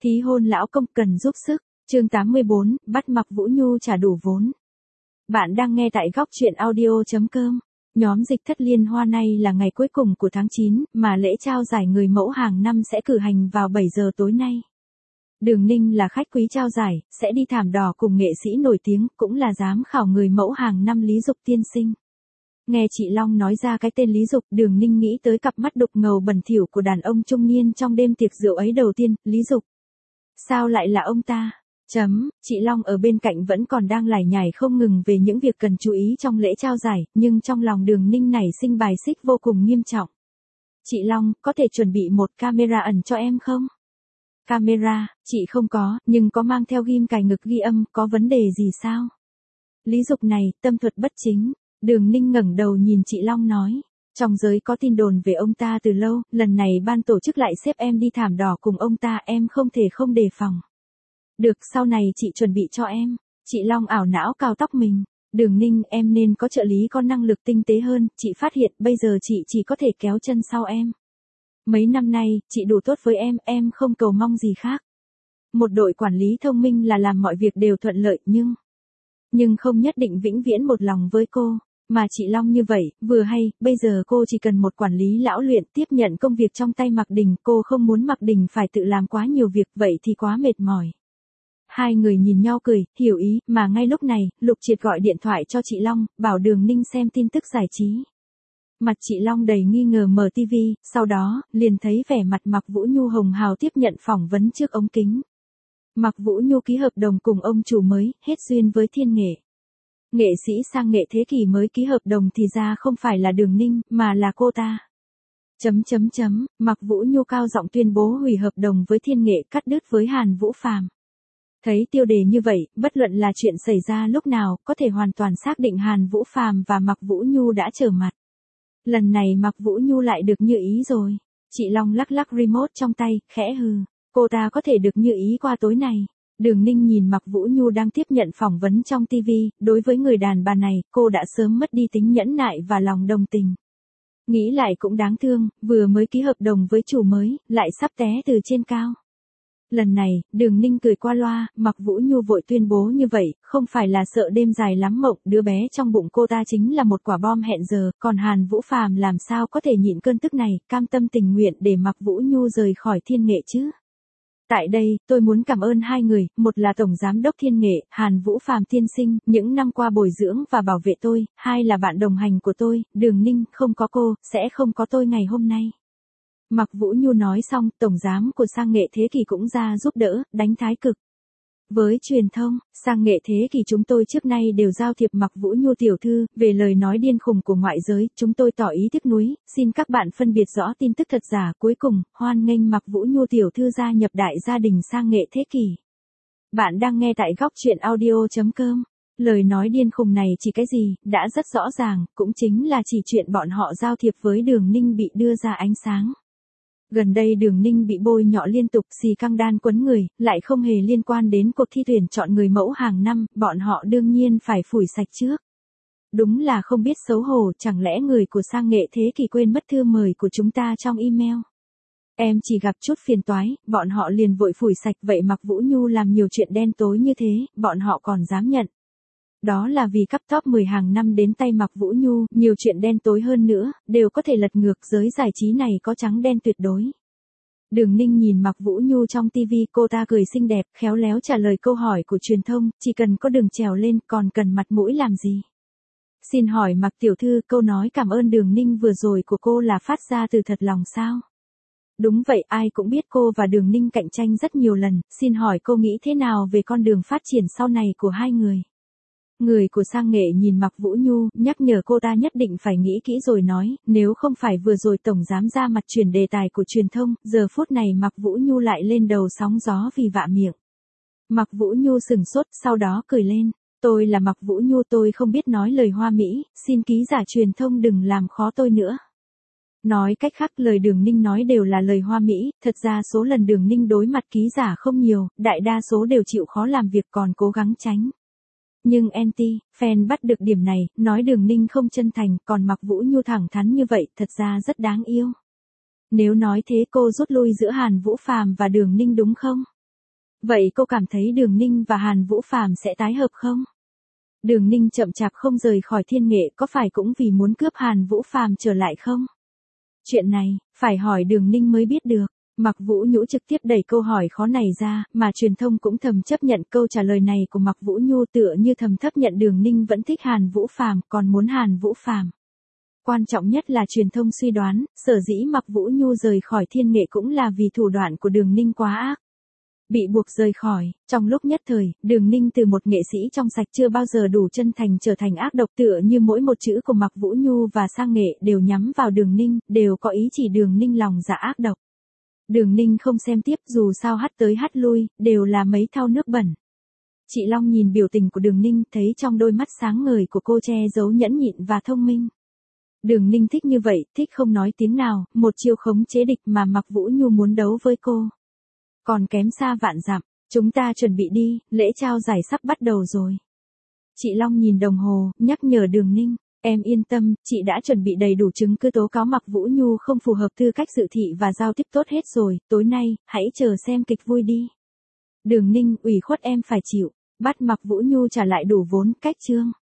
Thí hôn lão công cần giúp sức. Chương 84, bắt Mạc Vũ Nhu trả đủ vốn. Bạn đang nghe tại góc truyện audio.com. Nhóm dịch thất liên hoa nay là ngày cuối cùng của tháng 9, mà lễ trao giải người mẫu hàng năm sẽ cử hành vào 7 giờ tối nay. Đường Ninh là khách quý trao giải, sẽ đi thảm đỏ cùng nghệ sĩ nổi tiếng, cũng là giám khảo người mẫu hàng năm Lý Dục tiên sinh. Nghe chị Long nói ra cái tên Lý Dục, Đường Ninh nghĩ tới cặp mắt đục ngầu bẩn thỉu của đàn ông trung niên trong đêm tiệc rượu ấy đầu tiên, Lý Dục. Sao lại là ông ta? Chị Long ở bên cạnh vẫn còn đang lải nhải không ngừng về những việc cần chú ý trong lễ trao giải, nhưng trong lòng Đường Ninh nảy sinh bài xích vô cùng nghiêm trọng. Chị Long, có thể chuẩn bị một camera ẩn cho em không? Camera, chị không có, nhưng có mang theo ghim cài ngực ghi âm, có vấn đề gì sao? Lý Dục này, tâm thuật bất chính. Đường Ninh ngẩng đầu nhìn chị Long nói. Trong giới có tin đồn về ông ta từ lâu, lần này ban tổ chức lại xếp em đi thảm đỏ cùng ông ta, em không thể không đề phòng. Được, sau này chị chuẩn bị cho em. Chị Long ảo não cào tóc mình. Đường Ninh, em nên có trợ lý có năng lực tinh tế hơn, chị phát hiện bây giờ chị chỉ có thể kéo chân sau em. Mấy năm nay, chị đủ tốt với em không cầu mong gì khác. Một đội quản lý thông minh là làm mọi việc đều thuận lợi, nhưng không nhất định vĩnh viễn một lòng với cô. Mà chị Long như vậy, vừa hay, bây giờ cô chỉ cần một quản lý lão luyện tiếp nhận công việc trong tay Mạc Đình, cô không muốn Mạc Đình phải tự làm quá nhiều việc, vậy thì quá mệt mỏi. Hai người nhìn nhau cười, hiểu ý, mà ngay lúc này, Lục Triệt gọi điện thoại cho chị Long, bảo Đường Ninh xem tin tức giải trí. Mặt chị Long đầy nghi ngờ mở tivi, sau đó, liền thấy vẻ mặt Mạc Vũ Nhu hồng hào tiếp nhận phỏng vấn trước ống kính. Mạc Vũ Nhu ký hợp đồng cùng ông chủ mới, hết duyên với Thiên Nghệ. Nghệ sĩ sang nghệ thế kỷ mới ký hợp đồng thì ra không phải là Đường Ninh, mà là cô ta. Mạc Vũ Nhu cao giọng tuyên bố hủy hợp đồng với Thiên Nghệ, cắt đứt với Hàn Vũ Phàm. Thấy tiêu đề như vậy, bất luận là chuyện xảy ra lúc nào, có thể hoàn toàn xác định Hàn Vũ Phàm và Mạc Vũ Nhu đã trở mặt. Lần này Mạc Vũ Nhu lại được như ý rồi. Chị Long lắc lắc remote trong tay, khẽ hừ. Cô ta có thể được như ý qua tối này. Đường Ninh nhìn Mạc Vũ Nhu đang tiếp nhận phỏng vấn trong TV, đối với người đàn bà này, cô đã sớm mất đi tính nhẫn nại và lòng đồng tình. Nghĩ lại cũng đáng thương, vừa mới ký hợp đồng với chủ mới, lại sắp té từ trên cao. Lần này, Đường Ninh cười qua loa, Mạc Vũ Nhu vội tuyên bố như vậy, không phải là sợ đêm dài lắm mộng, đứa bé trong bụng cô ta chính là một quả bom hẹn giờ, còn Hàn Vũ Phàm làm sao có thể nhịn cơn tức này, cam tâm tình nguyện để Mạc Vũ Nhu rời khỏi Thiên Nghệ chứ. Tại đây, tôi muốn cảm ơn hai người, một là Tổng Giám đốc Thiên Nghệ, Hàn Vũ Phàm tiên sinh, những năm qua bồi dưỡng và bảo vệ tôi, hai là bạn đồng hành của tôi, Đường Ninh, không có cô, sẽ không có tôi ngày hôm nay. Mạc Vũ Nhu nói xong, Tổng Giám của Sang Nghệ Thế Kỷ cũng ra giúp đỡ, đánh thái cực. Với truyền thông, Sang Nghệ Thế Kỷ chúng tôi trước nay đều giao thiệp Mạc Vũ Nhu tiểu thư, về lời nói điên khùng của ngoại giới, chúng tôi tỏ ý tiếc nuối, xin các bạn phân biệt rõ tin tức thật giả. Cuối cùng, hoan nghênh Mạc Vũ Nhu tiểu thư gia nhập đại gia đình Sang Nghệ Thế Kỷ. Bạn đang nghe tại góc truyện audio.com. Lời nói điên khùng này chỉ cái gì, đã rất rõ ràng, cũng chính là chỉ chuyện bọn họ giao thiệp với Đường Ninh bị đưa ra ánh sáng. Gần đây Đường Ninh bị bôi nhọ liên tục, xì căng đan quấn người, lại không hề liên quan đến cuộc thi tuyển chọn người mẫu hàng năm, bọn họ đương nhiên phải phủi sạch trước. Đúng là không biết xấu hổ, chẳng lẽ người của Sang Nghệ Thế Kỷ quên mất thư mời của chúng ta trong email. Em chỉ gặp chút phiền toái, bọn họ liền vội phủi sạch, vậy Mạc Vũ Nhu làm nhiều chuyện đen tối như thế, bọn họ còn dám nhận. Đó là vì cấp top 10 hàng năm đến tay Mạc Vũ Nhu, nhiều chuyện đen tối hơn nữa, đều có thể lật ngược, giới giải trí này có trắng đen tuyệt đối. Đường Ninh nhìn Mạc Vũ Nhu trong TV, cô ta cười xinh đẹp, khéo léo trả lời câu hỏi của truyền thông, chỉ cần có đường trèo lên, còn cần mặt mũi làm gì. Xin hỏi Mạc tiểu thư, câu nói cảm ơn Đường Ninh vừa rồi của cô là phát ra từ thật lòng sao? Đúng vậy, ai cũng biết cô và Đường Ninh cạnh tranh rất nhiều lần, xin hỏi cô nghĩ thế nào về con đường phát triển sau này của hai người? Người của Sang Nghệ nhìn Mạc Vũ Nhu, nhắc nhở cô ta nhất định phải nghĩ kỹ rồi nói, nếu không phải vừa rồi Tổng Giám ra mặt chuyển đề tài của truyền thông, giờ phút này Mạc Vũ Nhu lại lên đầu sóng gió vì vạ miệng. Mạc Vũ Nhu sừng sốt, sau đó cười lên, tôi là Mạc Vũ Nhu, tôi không biết nói lời hoa mỹ, xin ký giả truyền thông đừng làm khó tôi nữa. Nói cách khác, lời Đường Ninh nói đều là lời hoa mỹ, thật ra số lần Đường Ninh đối mặt ký giả không nhiều, đại đa số đều chịu khó làm việc còn cố gắng tránh. Nhưng fan bắt được điểm này, nói Đường Ninh không chân thành, còn Mạc Vũ Nhu thẳng thắn như vậy, thật ra rất đáng yêu. Nếu nói thế cô rút lui giữa Hàn Vũ Phàm và Đường Ninh đúng không? Vậy cô cảm thấy Đường Ninh và Hàn Vũ Phàm sẽ tái hợp không? Đường Ninh chậm chạp không rời khỏi Thiên Nghệ có phải cũng vì muốn cướp Hàn Vũ Phàm trở lại không? Chuyện này, phải hỏi Đường Ninh mới biết được. Mạc Vũ Nhu trực tiếp đẩy câu hỏi khó này ra, mà truyền thông cũng thầm chấp nhận câu trả lời này của Mạc Vũ Nhu, tựa như thầm chấp nhận Đường Ninh vẫn thích Hàn Vũ Phàm, còn muốn Hàn Vũ Phàm. Quan trọng nhất là truyền thông suy đoán, sở dĩ Mạc Vũ Nhu rời khỏi Thiên Nghệ cũng là vì thủ đoạn của Đường Ninh quá ác. Bị buộc rời khỏi, trong lúc nhất thời, Đường Ninh từ một nghệ sĩ trong sạch chưa bao giờ đủ chân thành trở thành ác độc, tựa như mỗi một chữ của Mạc Vũ Nhu và Sang Nghệ đều nhắm vào Đường Ninh, đều có ý chỉ Đường Ninh lòng dạ ác độc. Đường Ninh không xem tiếp, dù sao hắt tới hắt lui, đều là mấy thau nước bẩn. Chị Long nhìn biểu tình của Đường Ninh, thấy trong đôi mắt sáng ngời của cô che giấu nhẫn nhịn và thông minh. Đường Ninh thích như vậy, thích không nói tiếng nào, một chiêu khống chế địch mà Mạc Vũ Nhu muốn đấu với cô. Còn kém xa vạn dặm, chúng ta chuẩn bị đi, lễ trao giải sắp bắt đầu rồi. Chị Long nhìn đồng hồ, nhắc nhở Đường Ninh, em yên tâm, chị đã chuẩn bị đầy đủ chứng cứ tố cáo Mạc Vũ Nhu không phù hợp tư cách dự thị và giao tiếp tốt hết rồi, tối nay, hãy chờ xem kịch vui đi. Đường Ninh, ủy khuất em phải chịu, bắt Mạc Vũ Nhu trả lại đủ vốn, cách chương.